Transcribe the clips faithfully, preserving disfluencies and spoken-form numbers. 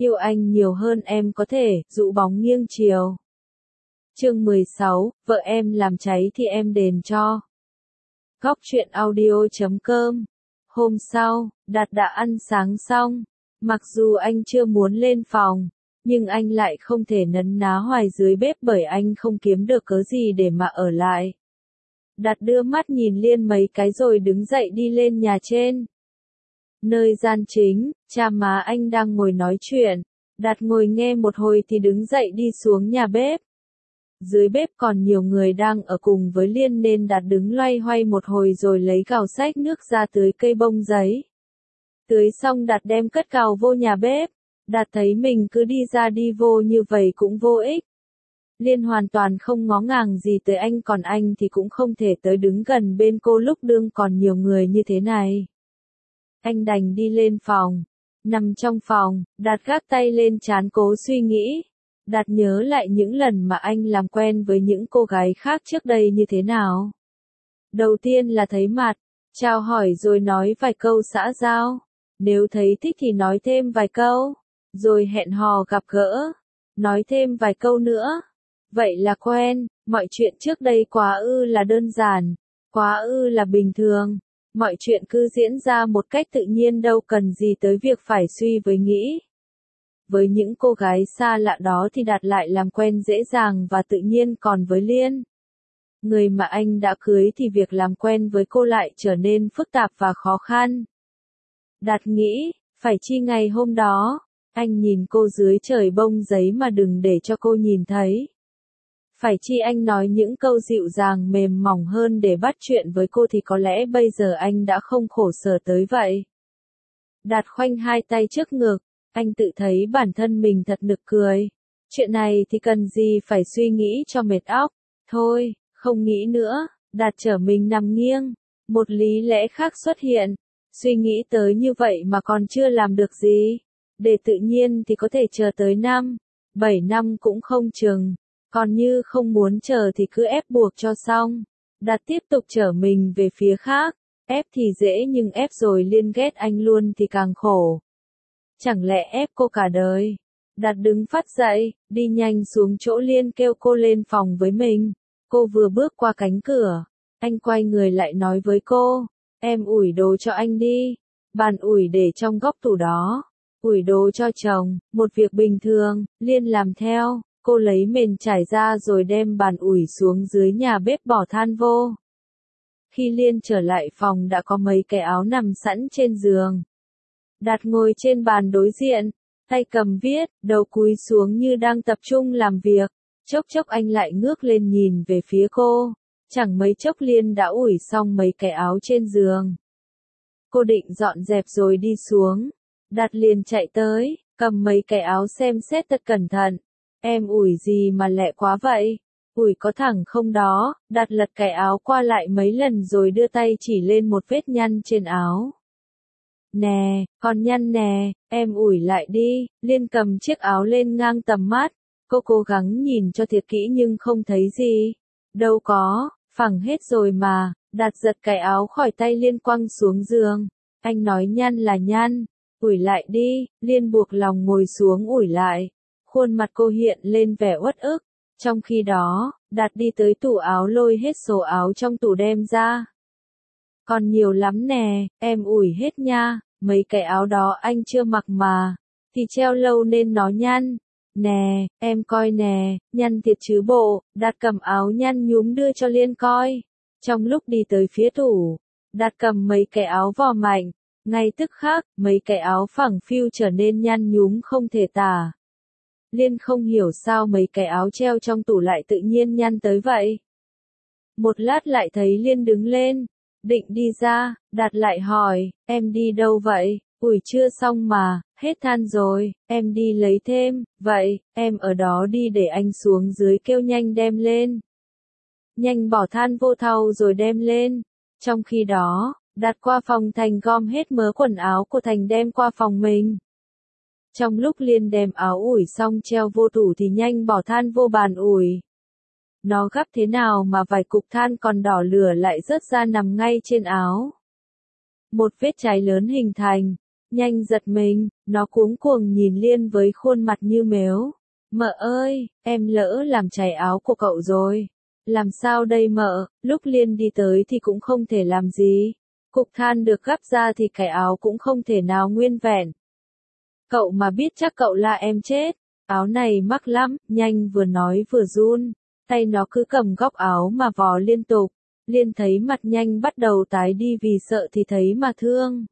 Yêu anh nhiều hơn em có thể, dụ bóng nghiêng chiều. Chương mười sáu, vợ em làm cháy thì em đền cho. Góc truyện audio chấm com. Hôm sau, Đạt đã ăn sáng xong. Mặc dù anh chưa muốn lên phòng, nhưng anh lại không thể nấn ná hoài dưới bếp bởi anh không kiếm được cớ gì để mà ở lại. Đạt đưa mắt nhìn Liên mấy cái rồi đứng dậy đi lên nhà trên. Nơi gian chính, cha má anh đang ngồi nói chuyện. Đạt ngồi nghe một hồi thì đứng dậy đi xuống nhà bếp. Dưới bếp còn nhiều người đang ở cùng với Liên nên Đạt đứng loay hoay một hồi rồi lấy gào xách nước ra tưới cây bông giấy. Tưới xong Đạt đem cất gào vô nhà bếp. Đạt thấy mình cứ đi ra đi vô như vậy cũng vô ích. Liên hoàn toàn không ngó ngàng gì tới anh, còn anh thì cũng không thể tới đứng gần bên cô lúc đương còn nhiều người như thế này. Anh đành đi lên phòng. Nằm trong phòng, Đạt gác tay lên trán cố suy nghĩ. Đạt nhớ lại những lần mà anh làm quen với những cô gái khác trước đây như thế nào. Đầu tiên là thấy mặt, chào hỏi rồi nói vài câu xã giao. Nếu thấy thích thì nói thêm vài câu. Rồi hẹn hò gặp gỡ. Nói thêm vài câu nữa. Vậy là quen, mọi chuyện trước đây quá ư là đơn giản, quá ư là bình thường. Mọi chuyện cứ diễn ra một cách tự nhiên, đâu cần gì tới việc phải suy với nghĩ. Với những cô gái xa lạ đó thì Đạt lại làm quen dễ dàng và tự nhiên, còn với Liên, người mà anh đã cưới, thì việc làm quen với cô lại trở nên phức tạp và khó khăn. Đạt nghĩ, phải chi ngày hôm đó, anh nhìn cô dưới trời bông giấy mà đừng để cho cô nhìn thấy. Phải chi anh nói những câu dịu dàng mềm mỏng hơn để bắt chuyện với cô thì có lẽ bây giờ anh đã không khổ sở tới vậy. Đạt khoanh hai tay trước ngực, anh tự thấy bản thân mình thật nực cười. Chuyện này thì cần gì phải suy nghĩ cho mệt óc. Thôi, không nghĩ nữa. Đạt trở mình nằm nghiêng. Một lý lẽ khác xuất hiện. Suy nghĩ tới như vậy mà còn chưa làm được gì. Để tự nhiên thì có thể chờ tới năm, bảy năm cũng không chừng. Còn như không muốn chờ thì cứ ép buộc cho xong. Đạt tiếp tục trở mình về phía khác. Ép thì dễ nhưng ép rồi Liên ghét anh luôn thì càng khổ. Chẳng lẽ ép cô cả đời? Đạt đứng phát dậy, đi nhanh xuống chỗ Liên kêu cô lên phòng với mình. Cô vừa bước qua cánh cửa. Anh quay người lại nói với cô. Em ủi đồ cho anh đi. Bàn ủi để trong góc tủ đó. Ủi đồ cho chồng, một việc bình thường, Liên làm theo. Cô lấy mền trải ra rồi đem bàn ủi xuống dưới nhà bếp bỏ than vô. Khi Liên trở lại phòng đã có mấy cái áo nằm sẵn trên giường. Đạt ngồi trên bàn đối diện, tay cầm viết, đầu cúi xuống như đang tập trung làm việc. Chốc chốc anh lại ngước lên nhìn về phía cô. Chẳng mấy chốc Liên đã ủi xong mấy cái áo trên giường. Cô định dọn dẹp rồi đi xuống. Đạt liền chạy tới, cầm mấy cái áo xem xét thật cẩn thận. Em ủi gì mà lẹ quá vậy? Ủi có thẳng không đó? Đạt lật cái áo qua lại mấy lần rồi đưa tay chỉ lên một vết nhăn trên áo. Nè, còn nhăn nè, em ủi lại đi. Liên cầm chiếc áo lên ngang tầm mắt. Cô cố gắng nhìn cho thiệt kỹ nhưng không thấy gì. Đâu có, phẳng hết rồi mà. Đạt giật cái áo khỏi tay Liên quăng xuống giường. Anh nói nhăn là nhăn. Ủi lại đi. Liên buộc lòng ngồi xuống ủi lại. Khuôn mặt cô hiện lên vẻ uất ức. Trong khi đó, Đạt đi tới tủ áo lôi hết số áo trong tủ đem ra. Còn nhiều lắm nè, em ủi hết nha. Mấy cái áo đó anh chưa mặc mà. Thì treo lâu nên nó nhăn. Nè, em coi nè, nhăn thiệt chứ bộ. Đạt cầm áo nhăn nhúm đưa cho Liên coi. Trong lúc đi tới phía tủ, Đạt cầm mấy cái áo vò mạnh. Ngay tức khắc, mấy cái áo phẳng phiu trở nên nhăn nhúm không thể tả. Liên không hiểu sao mấy cái áo treo trong tủ lại tự nhiên nhăn tới vậy. Một lát lại thấy Liên đứng lên, định đi ra. Đạt lại hỏi, em đi đâu vậy? Ủi chưa xong mà, hết than rồi, em đi lấy thêm. Vậy, em ở đó đi để anh xuống dưới kêu nhanh đem lên. Nhanh bỏ than vô thau rồi đem lên. Trong khi đó, Đạt qua phòng Thành gom hết mớ quần áo của Thành đem qua phòng mình. Trong lúc Liên đem áo ủi xong treo vô tủ thì nhanh bỏ than vô bàn ủi. Nó gấp thế nào mà vài cục than còn đỏ lửa lại rớt ra nằm ngay trên áo. Một vết cháy lớn hình thành. Nhanh giật mình, nó cuống cuồng nhìn Liên với khuôn mặt như mếu. Mợ ơi, em lỡ làm chảy áo của cậu rồi. Làm sao đây mợ, lúc Liên đi tới thì cũng không thể làm gì. Cục than được gắp ra thì cái áo cũng không thể nào nguyên vẹn. Cậu mà biết chắc cậu là em chết. Áo này mắc lắm, Nhanh vừa nói vừa run. Tay nó cứ cầm góc áo mà vò liên tục. Liên thấy mặt Nhanh bắt đầu tái đi vì sợ thì thấy mà thương.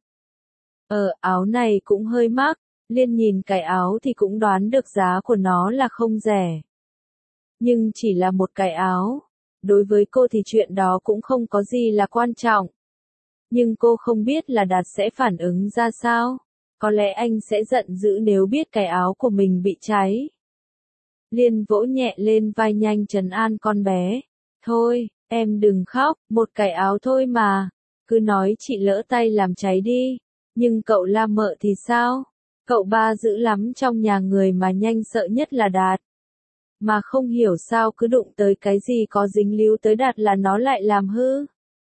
Ờ, áo này cũng hơi mắc. Liên nhìn cái áo thì cũng đoán được giá của nó là không rẻ. Nhưng chỉ là một cái áo. Đối với cô thì chuyện đó cũng không có gì là quan trọng. Nhưng cô không biết là Đạt sẽ phản ứng ra sao. Có lẽ anh sẽ giận dữ nếu biết cái áo của mình bị cháy. Liên vỗ nhẹ lên vai Nhanh trấn an con bé. Thôi, em đừng khóc, một cái áo thôi mà. Cứ nói chị lỡ tay làm cháy đi. Nhưng cậu La Mợ thì sao? Cậu ba dữ lắm trong nhà người mà Nhanh sợ nhất là Đạt. Mà không hiểu sao cứ đụng tới cái gì có dính líu tới Đạt là nó lại làm hư.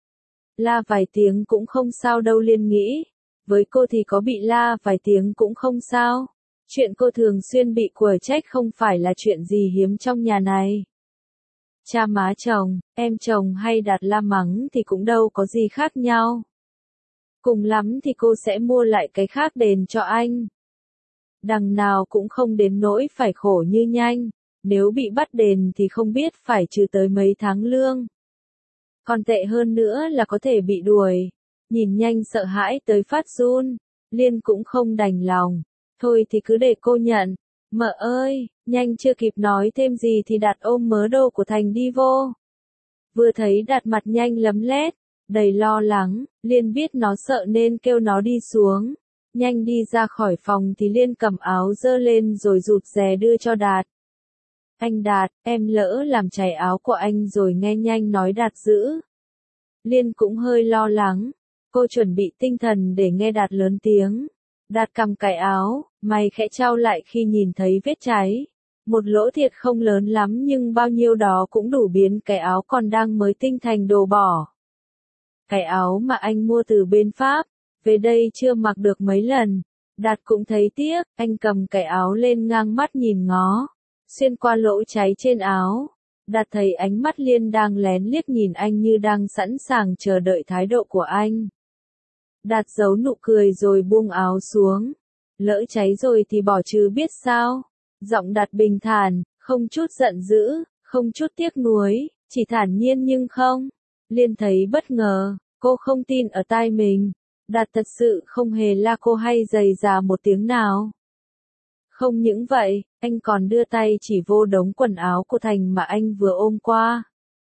La vài tiếng cũng không sao đâu Liên nghĩ. Với cô thì có bị la vài tiếng cũng không sao. Chuyện cô thường xuyên bị quở trách không phải là chuyện gì hiếm trong nhà này. Cha má chồng, em chồng hay Đạt la mắng thì cũng đâu có gì khác nhau. Cùng lắm thì cô sẽ mua lại cái khác đền cho anh. Đằng nào cũng không đến nỗi phải khổ như Nhanh. Nếu bị bắt đền thì không biết phải trừ tới mấy tháng lương. Còn tệ hơn nữa là có thể bị đuổi. Nhìn Nhanh sợ hãi tới phát run. Liên cũng không đành lòng. Thôi thì cứ để cô nhận. Mợ ơi, Nhanh chưa kịp nói thêm gì thì Đạt ôm mớ đồ của Thành đi vô. Vừa thấy Đạt mặt Nhanh lấm lét, đầy lo lắng, Liên biết nó sợ nên kêu nó đi xuống. Nhanh đi ra khỏi phòng thì Liên cầm áo dơ lên rồi rụt rè đưa cho Đạt. Anh Đạt, em lỡ làm chảy áo của anh rồi nghe Nhanh nói Đạt dữ. Liên cũng hơi lo lắng. Cô chuẩn bị tinh thần để nghe Đạt lớn tiếng. Đạt cầm cái áo, mày khẽ chau lại khi nhìn thấy vết cháy. Một lỗ thiệt không lớn lắm nhưng bao nhiêu đó cũng đủ biến cái áo còn đang mới tinh thành đồ bỏ. Cái áo mà anh mua từ bên Pháp, về đây chưa mặc được mấy lần. Đạt cũng thấy tiếc, anh cầm cái áo lên ngang mắt nhìn ngó. Xuyên qua lỗ cháy trên áo. Đạt thấy ánh mắt Liên đang lén liếc nhìn anh như đang sẵn sàng chờ đợi thái độ của anh. Đạt giấu nụ cười rồi buông áo xuống. Lỡ cháy rồi thì bỏ chứ biết sao. Giọng Đạt bình thản, không chút giận dữ, không chút tiếc nuối, chỉ thản nhiên nhưng không. Liên thấy bất ngờ, cô không tin ở tai mình. Đạt thật sự không hề la cô hay giày già một tiếng nào. Không những vậy, anh còn đưa tay chỉ vô đống quần áo của Thành mà anh vừa ôm qua.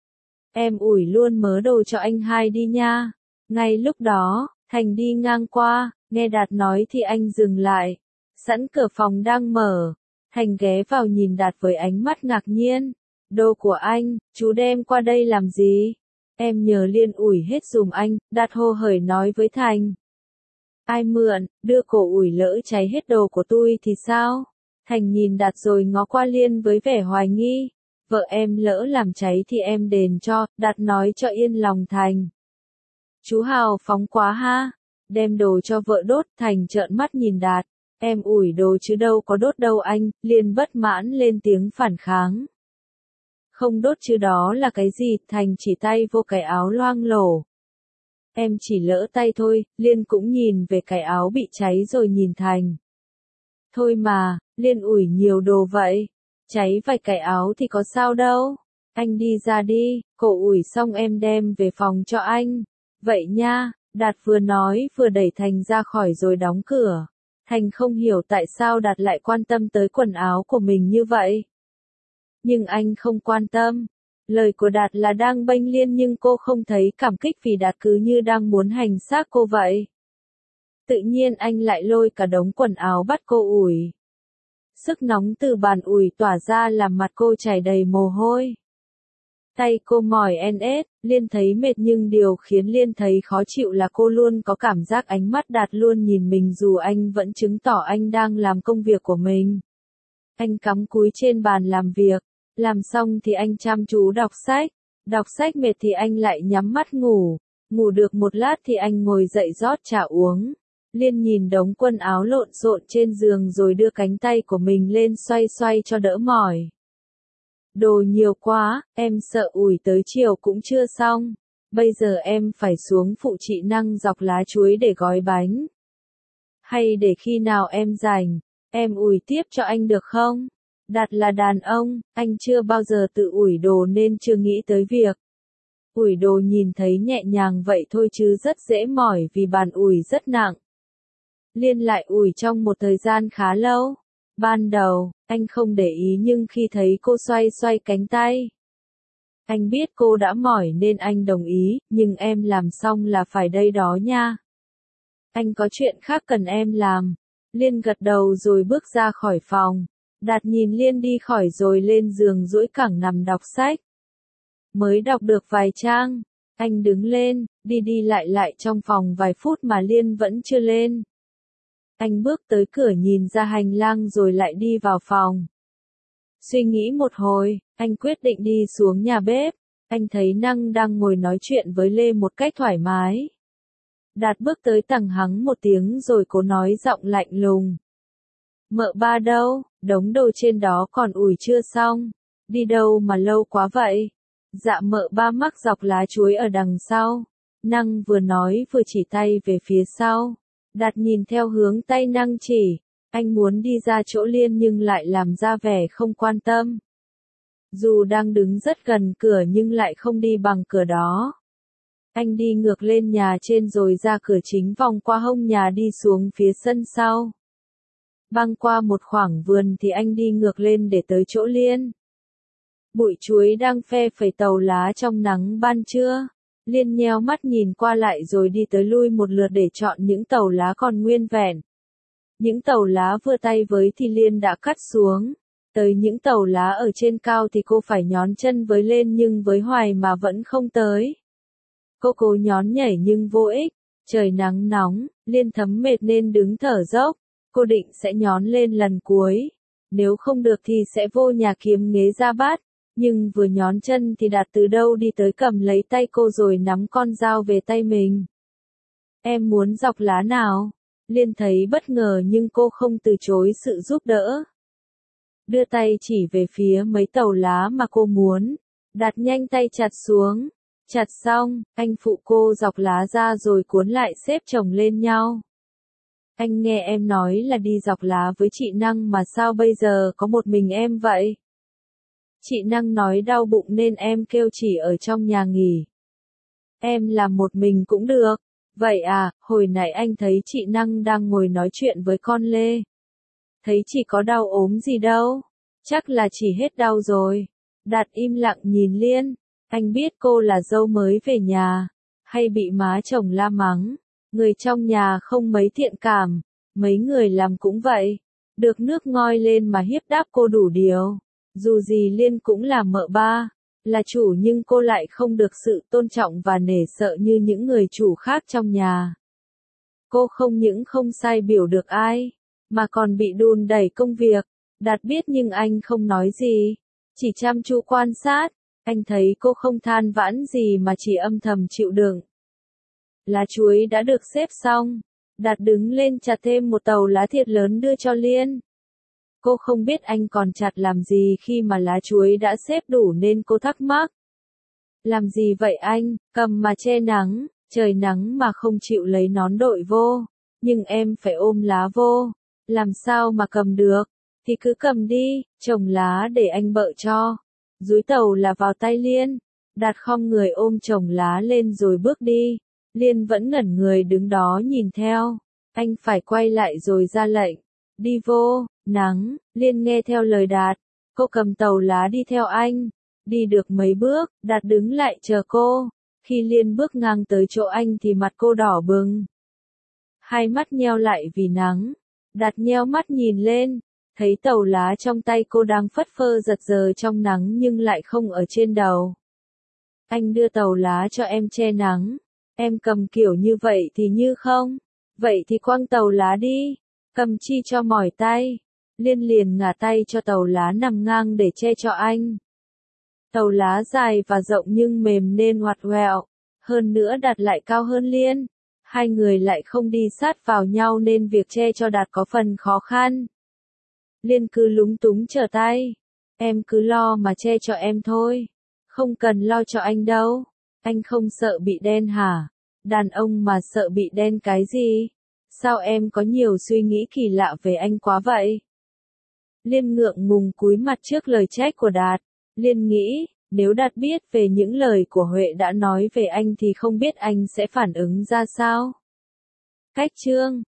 Em ủi luôn mớ đồ cho anh hai đi nha. Ngay lúc đó, Thành đi ngang qua, nghe Đạt nói thì anh dừng lại. Sẵn cửa phòng đang mở. Thành ghé vào nhìn Đạt với ánh mắt ngạc nhiên. Đồ của anh, chú đem qua đây làm gì? Em nhờ Liên ủi hết dùm anh, Đạt hô hởi nói với Thành. Ai mượn, đưa cổ ủi lỡ cháy hết đồ của tôi thì sao? Thành nhìn Đạt rồi ngó qua Liên với vẻ hoài nghi. Vợ em lỡ làm cháy thì em đền cho, Đạt nói cho yên lòng Thành. Chú hào phóng quá ha, đem đồ cho vợ đốt. Thành trợn mắt nhìn Đạt. Em ủi đồ chứ đâu có đốt đâu anh. Liên bất mãn lên tiếng phản kháng. Không đốt chứ đó là cái gì? Thành chỉ tay vô cái áo loang lổ. Em chỉ lỡ tay thôi. Liên cũng nhìn về cái áo bị cháy rồi nhìn Thành. Thôi mà, Liên ủi nhiều đồ vậy. Cháy vài cái áo thì có sao đâu. Anh đi ra đi, cổ ủi xong em đem về phòng cho anh. Vậy nha, Đạt vừa nói vừa đẩy Thành ra khỏi rồi đóng cửa. Thành không hiểu tại sao Đạt lại quan tâm tới quần áo của mình như vậy. Nhưng anh không quan tâm. Lời của Đạt là đang bênh Liên nhưng cô không thấy cảm kích vì Đạt cứ như đang muốn hành xác cô vậy. Tự nhiên anh lại lôi cả đống quần áo bắt cô ủi. Sức nóng từ bàn ủi tỏa ra làm mặt cô chảy đầy mồ hôi. Tay cô mỏi en ết, Liên thấy mệt nhưng điều khiến Liên thấy khó chịu là cô luôn có cảm giác ánh mắt Đạt luôn nhìn mình dù anh vẫn chứng tỏ anh đang làm công việc của mình. Anh cắm cúi trên bàn làm việc, làm xong thì anh chăm chú đọc sách, đọc sách mệt thì anh lại nhắm mắt ngủ, ngủ được một lát thì anh ngồi dậy rót trà uống. Liên nhìn đống quần áo lộn xộn trên giường rồi đưa cánh tay của mình lên xoay xoay cho đỡ mỏi. Đồ nhiều quá, em sợ ủi tới chiều cũng chưa xong. Bây giờ em phải xuống phụ chị Năng dọc lá chuối để gói bánh. Hay để khi nào em rảnh, em ủi tiếp cho anh được không? Đạt là đàn ông, anh chưa bao giờ tự ủi đồ nên chưa nghĩ tới việc. Ủi đồ nhìn thấy nhẹ nhàng vậy thôi chứ rất dễ mỏi vì bàn ủi rất nặng. Liên lại ủi trong một thời gian khá lâu. Ban đầu, anh không để ý nhưng khi thấy cô xoay xoay cánh tay, anh biết cô đã mỏi nên anh đồng ý, nhưng em làm xong là phải đây đó nha. Anh có chuyện khác cần em làm. Liên gật đầu rồi bước ra khỏi phòng. Đạt nhìn Liên đi khỏi rồi lên giường duỗi cẳng nằm đọc sách. Mới đọc được vài trang, anh đứng lên, đi đi lại lại trong phòng vài phút mà Liên vẫn chưa lên. Anh bước tới cửa nhìn ra hành lang rồi lại đi vào phòng. Suy nghĩ một hồi, anh quyết định đi xuống nhà bếp. Anh thấy Năng đang ngồi nói chuyện với Lê một cách thoải mái. Đạt bước tới tằng hắng một tiếng rồi cố nói giọng lạnh lùng. Mợ ba đâu, đống đồ trên đó còn ủi chưa xong. Đi đâu mà lâu quá vậy? Dạ mợ ba mắc dọc lá chuối ở đằng sau. Năng vừa nói vừa chỉ tay về phía sau. Đạt nhìn theo hướng tay Năng chỉ. Anh muốn đi ra chỗ Liên nhưng lại làm ra vẻ không quan tâm. Dù đang đứng rất gần cửa nhưng lại không đi bằng cửa đó. Anh đi ngược lên nhà trên rồi ra cửa chính vòng qua hông nhà đi xuống phía sân sau. Băng qua một khoảng vườn thì anh đi ngược lên để tới chỗ Liên. Bụi chuối đang phe phẩy tàu lá trong nắng ban trưa. Liên nheo mắt nhìn qua lại rồi đi tới lui một lượt để chọn những tàu lá còn nguyên vẹn. Những tàu lá vừa tay với thì Liên đã cắt xuống. Tới những tàu lá ở trên cao thì cô phải nhón chân với lên nhưng với hoài mà vẫn không tới. Cô cố nhón nhảy nhưng vô ích. Trời nắng nóng, Liên thấm mệt nên đứng thở dốc. Cô định sẽ nhón lên lần cuối. Nếu không được thì sẽ vô nhà kiếm nghế ra bát. Nhưng vừa nhón chân thì Đạt từ đâu đi tới cầm lấy tay cô rồi nắm con dao về tay mình. Em muốn dọc lá nào? Liên thấy bất ngờ nhưng cô không từ chối sự giúp đỡ. Đưa tay chỉ về phía mấy tàu lá mà cô muốn. Đạt nhanh tay chặt xuống. Chặt xong, anh phụ cô dọc lá ra rồi cuốn lại xếp chồng lên nhau. Anh nghe em nói là đi dọc lá với chị Năng mà sao bây giờ có một mình em vậy? Chị Năng nói đau bụng nên em kêu chỉ ở trong nhà nghỉ. Em làm một mình cũng được. Vậy à, hồi nãy anh thấy chị Năng đang ngồi nói chuyện với con Lê. Thấy chị có đau ốm gì đâu. Chắc là chỉ hết đau rồi. Đạt im lặng nhìn Liên. Anh biết cô là dâu mới về nhà. Hay bị má chồng la mắng. Người trong nhà không mấy thiện cảm. Mấy người làm cũng vậy. Được nước ngoi lên mà hiếp đáp cô đủ điều. Dù gì Liên cũng là mợ ba, là chủ nhưng cô lại không được sự tôn trọng và nể sợ như những người chủ khác trong nhà. Cô không những không sai biểu được ai, mà còn bị đùn đẩy công việc. Đạt biết nhưng anh không nói gì, chỉ chăm chú quan sát. Anh thấy cô không than vãn gì mà chỉ âm thầm chịu đựng. Lá chuối đã được xếp xong. Đạt đứng lên chặt thêm một tàu lá thiệt lớn đưa cho Liên. Cô không biết anh còn chặt làm gì khi mà lá chuối đã xếp đủ nên cô thắc mắc. Làm gì vậy anh, cầm mà che nắng, trời nắng mà không chịu lấy nón đội vô. Nhưng em phải ôm lá vô. Làm sao mà cầm được, thì cứ cầm đi, trồng lá để anh bợ cho. Dúi tàu là vào tay Liên. Đạt khom người ôm chồng lá lên rồi bước đi. Liên vẫn ngẩn người đứng đó nhìn theo. Anh phải quay lại rồi ra lệnh. Đi vô, nắng, Liên nghe theo lời Đạt. Cô cầm tàu lá đi theo anh. Đi được mấy bước, Đạt đứng lại chờ cô. Khi Liên bước ngang tới chỗ anh thì mặt cô đỏ bừng. Hai mắt nheo lại vì nắng. Đạt nheo mắt nhìn lên. Thấy tàu lá trong tay cô đang phất phơ giật giờ trong nắng nhưng lại không ở trên đầu. Anh đưa tàu lá cho em che nắng. Em cầm kiểu như vậy thì như không. Vậy thì quăng tàu lá đi. Cầm chi cho mỏi tay. Liên liền ngả tay cho tàu lá nằm ngang để che cho anh. Tàu lá dài và rộng nhưng mềm nên ngoặt ngoẹo. Hơn nữa Đạt lại cao hơn Liên. Hai người lại không đi sát vào nhau nên việc che cho Đạt có phần khó khăn. Liên cứ lúng túng trở tay. Em cứ lo mà che cho em thôi. Không cần lo cho anh đâu. Anh không sợ bị đen hả? Đàn ông mà sợ bị đen cái gì? Sao em có nhiều suy nghĩ kỳ lạ về anh quá vậy? Liên ngượng ngùng cúi mặt trước lời trách của Đạt. Liên nghĩ, nếu Đạt biết về những lời của Huệ đã nói về anh thì không biết anh sẽ phản ứng ra sao. Cách chương